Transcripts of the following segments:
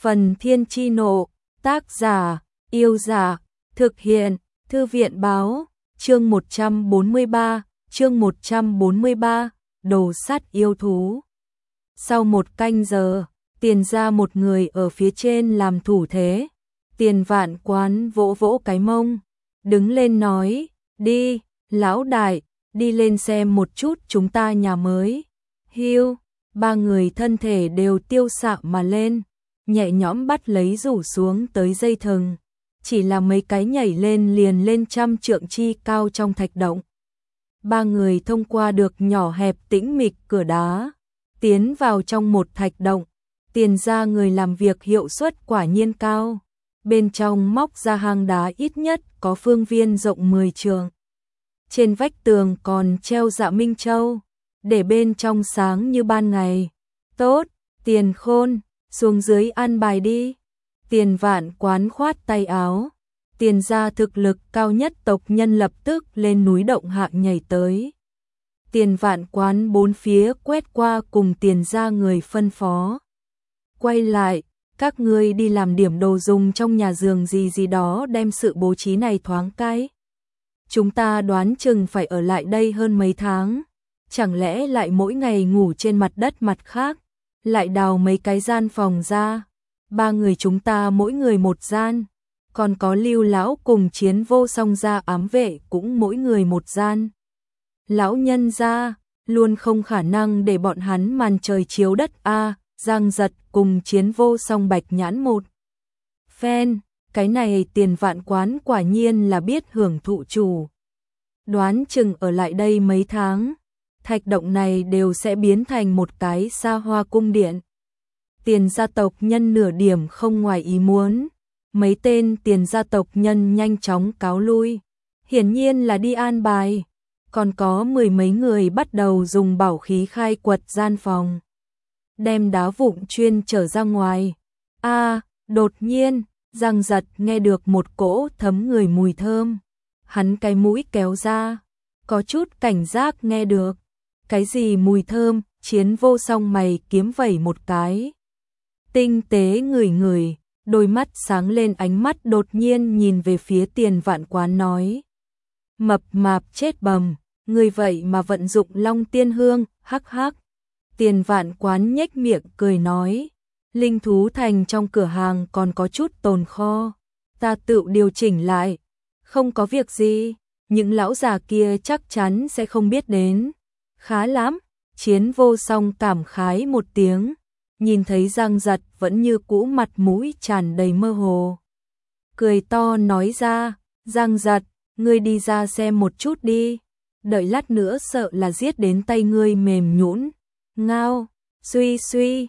Phần Thiên Chi Nộ, tác giả, Yêu Giả, thực hiện, Thư viện Báo, chương 143, đồ sát yêu thú. Sau một canh giờ, Tiền ra một người ở phía trên làm thủ thế. Tiền Vạn Quán vỗ vỗ cái mông, đứng lên nói, đi, lão đại, đi lên xem một chút chúng ta nhà mới. Hiu, ba người thân thể đều tiêu xạ mà lên, nhẹ nhõm bắt lấy rủ xuống tới dây thừng, chỉ là mấy cái nhảy lên liền lên 100 trượng chi cao trong thạch động. Ba người thông qua được nhỏ hẹp tĩnh mịch cửa đá, tiến vào trong một thạch động. Tiền ra người làm việc hiệu suất quả nhiên cao. Bên trong móc ra hang đá ít nhất có phương viên rộng 10 trượng. Trên vách tường còn treo dạ minh châu, để bên trong sáng như ban ngày. Tốt, Tiền Khôn, xuống dưới ăn bài đi. Tiền Vạn Quán khoát tay áo. Tiền ra thực lực cao nhất tộc nhân lập tức lên núi động hạ nhảy tới. Tiền Vạn Quán bốn phía quét qua cùng tiền ra người phân phó. Quay lại, các ngươi đi làm điểm đồ dùng trong nhà giường gì đó đem sự bố trí này thoáng cái. Chúng ta đoán chừng phải ở lại đây hơn mấy tháng. Chẳng lẽ lại mỗi ngày ngủ trên mặt đất mặt khác, lại đào mấy cái gian phòng ra. Ba người chúng ta mỗi người một gian, còn có Lưu lão cùng Chiến Vô Song ra ám vệ cũng mỗi người một gian. Lão nhân ra, luôn không khả năng để bọn hắn màn trời chiếu đất a. Giang Giật cùng Chiến Vô Song bạch nhãn một phen, cái này Tiền Vạn Quán quả nhiên là biết hưởng thụ chủ. Đoán chừng ở lại đây mấy tháng, thạch động này đều sẽ biến thành một cái xa hoa cung điện. Tiền gia tộc nhân nửa điểm không ngoài ý muốn, mấy tên tiền gia tộc nhân nhanh chóng cáo lui, hiển nhiên là đi an bài, còn có mười mấy người bắt đầu dùng bảo khí khai quật gian phòng, đem đá vụn chuyên trở ra ngoài. Đột nhiên, Giang Giật nghe được một cỗ thấm người mùi thơm. Hắn cái mũi kéo ra, có chút cảnh giác nghe được. Cái gì mùi thơm? Chiến Vô Song mày kiếm vẩy một cái. Tinh tế ngửi, đôi mắt sáng lên, ánh mắt đột nhiên nhìn về phía Tiền Vạn Quán nói. Mập mạp chết bầm, người vậy mà vận dụng Long Tiên Hương, hắc hắc. Tiền Vạn Quán nhếch miệng cười nói, linh thú thành trong cửa hàng còn có chút tồn kho, ta tự điều chỉnh lại, không có việc gì, những lão già kia chắc chắn sẽ không biết đến. Khá lắm, Chiến Vô Song cảm khái một tiếng, nhìn thấy Giang Giật vẫn như cũ mặt mũi tràn đầy mơ hồ. Cười to nói ra, Giang Giật, ngươi đi ra xem một chút đi, đợi lát nữa sợ là giết đến tay ngươi mềm nhũn. Ngao, suy,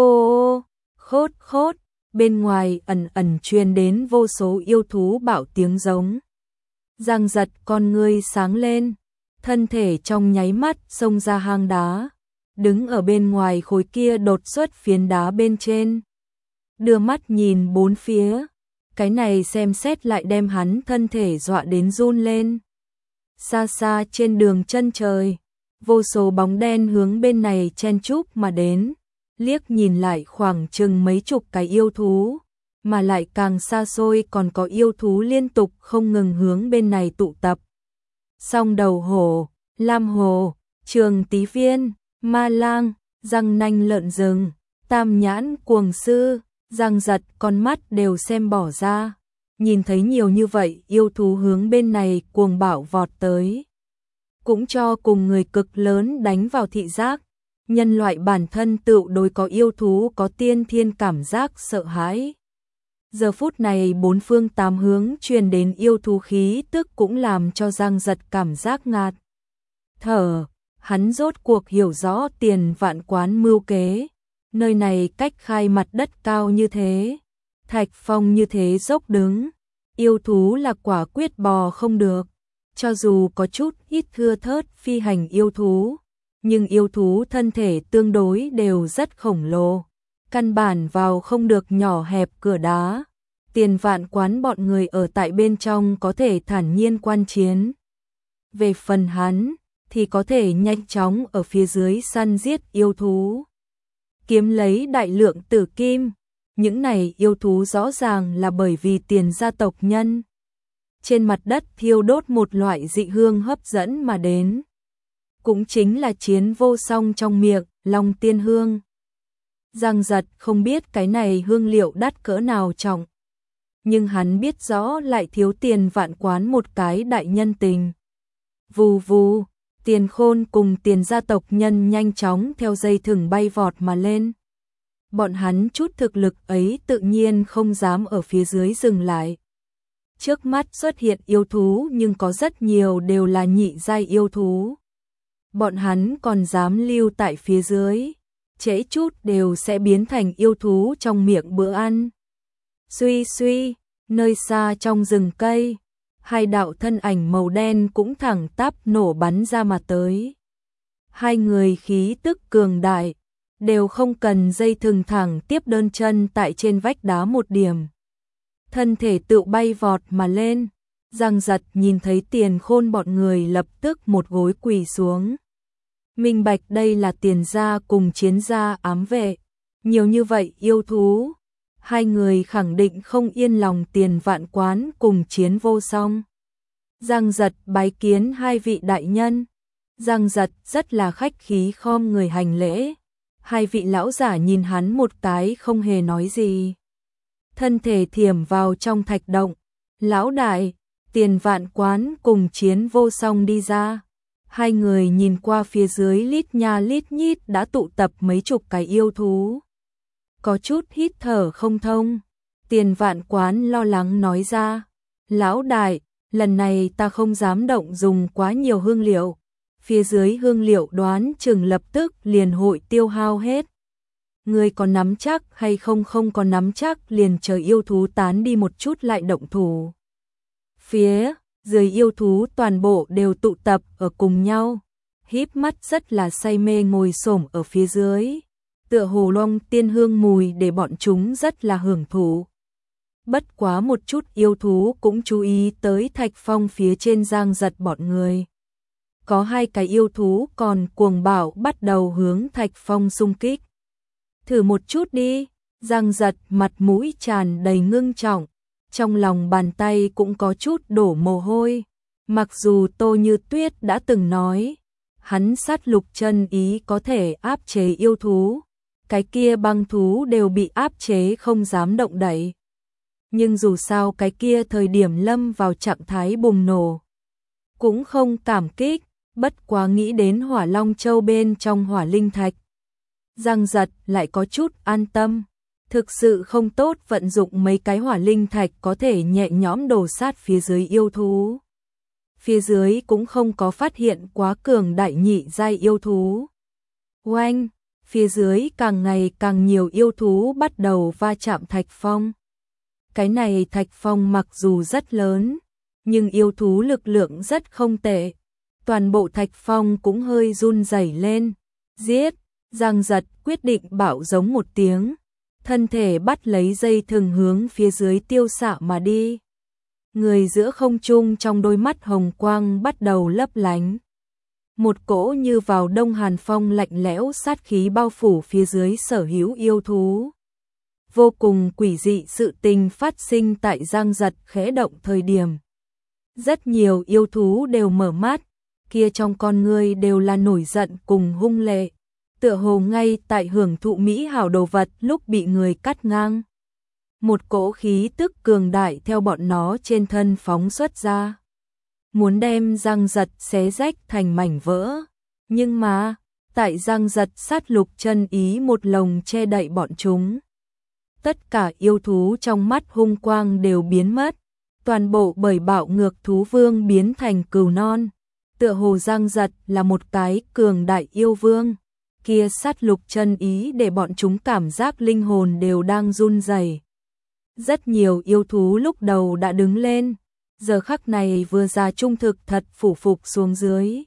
ô, khốt, bên ngoài ẩn truyền đến vô số yêu thú bạo tiếng giống. Giang Giật con ngươi sáng lên, thân thể trong nháy mắt xông ra hang đá, đứng ở bên ngoài khối kia đột xuất phiến đá bên trên. Đưa mắt nhìn bốn phía, cái này xem xét lại đem hắn thân thể dọa đến run lên. Xa xa trên đường chân trời, vô số bóng đen hướng bên này chen chúc mà đến, liếc nhìn lại khoảng chừng mấy chục cái yêu thú, mà lại càng xa xôi còn có yêu thú liên tục không ngừng hướng bên này tụ tập. Song đầu hổ, lam hổ, trường tí viên, ma lang, răng nanh lợn rừng, tam nhãn cuồng sư, Giang Giật con mắt đều xem bỏ ra, nhìn thấy nhiều như vậy yêu thú hướng bên này cuồng bạo vọt tới. Cũng cho cùng người cực lớn đánh vào thị giác, nhân loại bản thân tự đối có yêu thú có tiên thiên cảm giác sợ hãi. Giờ phút này bốn phương tám hướng truyền đến yêu thú khí tức cũng làm cho Giang Giật cảm giác ngạt thở, hắn rốt cuộc hiểu rõ Tiền Vạn Quán mưu kế, nơi này cách khai mặt đất cao như thế, thạch phong như thế dốc đứng, yêu thú là quả quyết bò không được. Cho dù có chút ít thưa thớt phi hành yêu thú, nhưng yêu thú thân thể tương đối đều rất khổng lồ, căn bản vào không được nhỏ hẹp cửa đá. Tiền Vạn Quán bọn người ở tại bên trong có thể thản nhiên quan chiến. Về phần hắn, thì có thể nhanh chóng ở phía dưới săn giết yêu thú, kiếm lấy đại lượng tử kim. Những này yêu thú rõ ràng là bởi vì Tiền gia tộc nhân trên mặt đất thiêu đốt một loại dị hương hấp dẫn mà đến. Cũng chính là Chiến Vô Song trong miệng, Long Tiên Hương. Giang Giật không biết cái này hương liệu đắt cỡ nào trọng, nhưng hắn biết rõ lại thiếu Tiền Vạn Quán một cái đại nhân tình. Vù vù, Tiền Khôn cùng Tiền gia tộc nhân nhanh chóng theo dây thừng bay vọt mà lên. Bọn hắn chút thực lực ấy tự nhiên không dám ở phía dưới dừng lại. Trước mắt xuất hiện yêu thú nhưng có rất nhiều đều là nhị giai yêu thú. Bọn hắn còn dám lưu tại phía dưới, trễ chút đều sẽ biến thành yêu thú trong miệng bữa ăn. Suy suy, nơi xa trong rừng cây, hai đạo thân ảnh màu đen cũng thẳng tắp nổ bắn ra mà tới. Hai người khí tức cường đại, đều không cần dây thừng thẳng tiếp đơn chân tại trên vách đá một điểm. Thân thể tự bay vọt mà lên. Giang Giật nhìn thấy Tiền Khôn bọn người lập tức một gối quỳ xuống. Minh bạch đây là Tiền gia cùng Chiến gia ám vệ. Nhiều như vậy yêu thú, hai người khẳng định không yên lòng Tiền Vạn Quán cùng Chiến Vô Song. Giang Giật bái kiến hai vị đại nhân. Giang Giật rất là khách khí khom người hành lễ. Hai vị lão giả nhìn hắn một cái không hề nói gì. Thân thể thiểm vào trong thạch động. Lão đại, Tiền Vạn Quán cùng Chiến Vô Song đi ra. Hai người nhìn qua phía dưới lít nha lít nhít đã tụ tập mấy chục cái yêu thú. Có chút hít thở không thông. Tiền Vạn Quán lo lắng nói ra. Lão đại, lần này ta không dám động dùng quá nhiều hương liệu. Phía dưới hương liệu đoán chừng lập tức liền hội tiêu hao hết. Người có nắm chắc hay không có nắm chắc liền chờ yêu thú tán đi một chút lại động thủ. Phía dưới yêu thú toàn bộ đều tụ tập ở cùng nhau, híp mắt rất là say mê ngồi xổm ở phía dưới. Tựa hồ Long Tiên Hương mùi để bọn chúng rất là hưởng thụ. Bất quá một chút yêu thú cũng chú ý tới thạch phong phía trên Giang Giật bọn người. Có hai cái yêu thú còn cuồng bạo bắt đầu hướng thạch phong xung kích. Thử một chút đi. Giang Giật mặt mũi tràn đầy ngưng trọng, trong lòng bàn tay cũng có chút đổ mồ hôi. Mặc dù Tô Như Tuyết đã từng nói, hắn sát lục chân ý có thể áp chế yêu thú, cái kia băng thú đều bị áp chế không dám động đậy. Nhưng dù sao cái kia thời điểm lâm vào trạng thái bùng nổ, cũng không cảm kích, bất quá nghĩ đến Hỏa Long Châu bên trong hỏa linh thạch. Giang Giật lại có chút an tâm, thực sự không tốt vận dụng mấy cái hỏa linh thạch có thể nhẹ nhõm đổ sát phía dưới yêu thú. Phía dưới cũng không có phát hiện quá cường đại nhị giai yêu thú. Oanh, phía dưới càng ngày càng nhiều yêu thú bắt đầu va chạm thạch phong. Cái này thạch phong mặc dù rất lớn, nhưng yêu thú lực lượng rất không tệ. Toàn bộ thạch phong cũng hơi run rẩy lên. Giết! Giang Giật quyết định bạo giống một tiếng, thân thể bắt lấy dây thừng hướng phía dưới tiêu xạ mà đi. Người giữa không trung trong đôi mắt hồng quang bắt đầu lấp lánh. Một cỗ như vào đông hàn phong lạnh lẽo sát khí bao phủ phía dưới sở hữu yêu thú. Vô cùng quỷ dị sự tình phát sinh tại Giang Giật khẽ động thời điểm. Rất nhiều yêu thú đều mở mắt, kia trong con ngươi đều là nổi giận cùng hung lệ. Tựa hồ ngay tại hưởng thụ mỹ hảo đồ vật lúc bị người cắt ngang. Một cỗ khí tức cường đại theo bọn nó trên thân phóng xuất ra. Muốn đem Giang Giật xé rách thành mảnh vỡ. Nhưng mà, tại Giang Giật sát lục chân ý một lồng che đậy bọn chúng. Tất cả yêu thú trong mắt hung quang đều biến mất. Toàn bộ bởi bạo ngược thú vương biến thành cừu non. Tựa hồ Giang Giật là một cái cường đại yêu vương. Kia sát lục chân ý để bọn chúng cảm giác linh hồn đều đang run rẩy. Rất nhiều yêu thú lúc đầu đã đứng lên, giờ khắc này vừa ra trung thực thật phủ phục xuống dưới.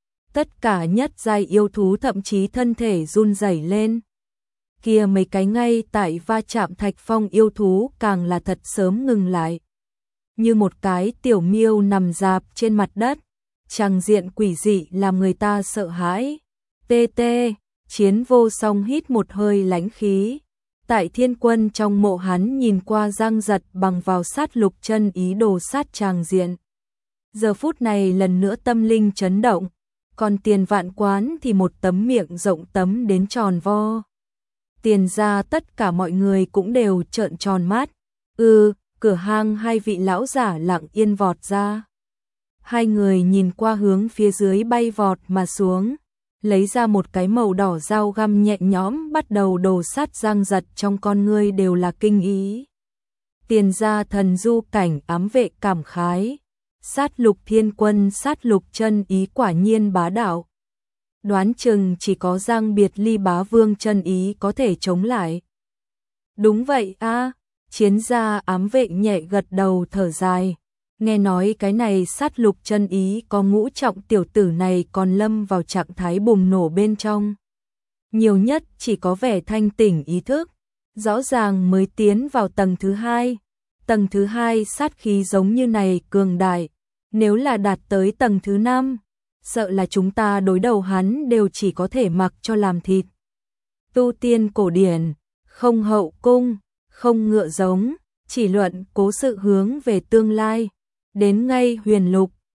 Tất cả nhất giai yêu thú thậm chí thân thể run rẩy lên. Kia mấy cái ngay tại va chạm thạch phong yêu thú càng là thật sớm ngừng lại. Như một cái tiểu miêu nằm rạp trên mặt đất, tràng diện quỷ dị làm người ta sợ hãi. Tê tê, Chiến Vô Song hít một hơi lãnh khí. Tại thiên quân trong mộ hắn nhìn qua Giang Giật bằng vào sát lục chân ý đồ sát tràng diện. Giờ phút này lần nữa tâm linh chấn động, còn Tiền Vạn Quán thì một tấm miệng rộng tấm đến tròn vo. Tiền ra tất cả mọi người cũng đều trợn tròn mắt. Cửa hang hai vị lão giả lặng yên vọt ra. Hai người nhìn qua hướng phía dưới bay vọt mà xuống, lấy ra một cái màu đỏ dao găm nhẹ nhõm bắt đầu đồ sát Giang Giật, trong con ngươi đều là kinh ý. Tiền gia thần du cảnh ám vệ cảm khái, sát lục thiên quân sát lục chân ý quả nhiên bá đạo. Đoán chừng chỉ có Giang Biệt Ly bá vương chân ý có thể chống lại. Đúng vậy a, chiến gia ám vệ nhẹ gật đầu thở dài. Nghe nói cái này sát lục chân ý có ngũ trọng, tiểu tử này còn lâm vào trạng thái bùng nổ bên trong. Nhiều nhất chỉ có vẻ thanh tỉnh ý thức, rõ ràng mới tiến vào tầng thứ hai. Tầng thứ hai sát khí giống như này cường đại, nếu là đạt tới tầng thứ 5, sợ là chúng ta đối đầu hắn đều chỉ có thể mặc cho làm thịt. Tu tiên cổ điển, không hậu cung, không ngựa giống, chỉ luận cố sự hướng về tương lai. Đến ngay huyền lục,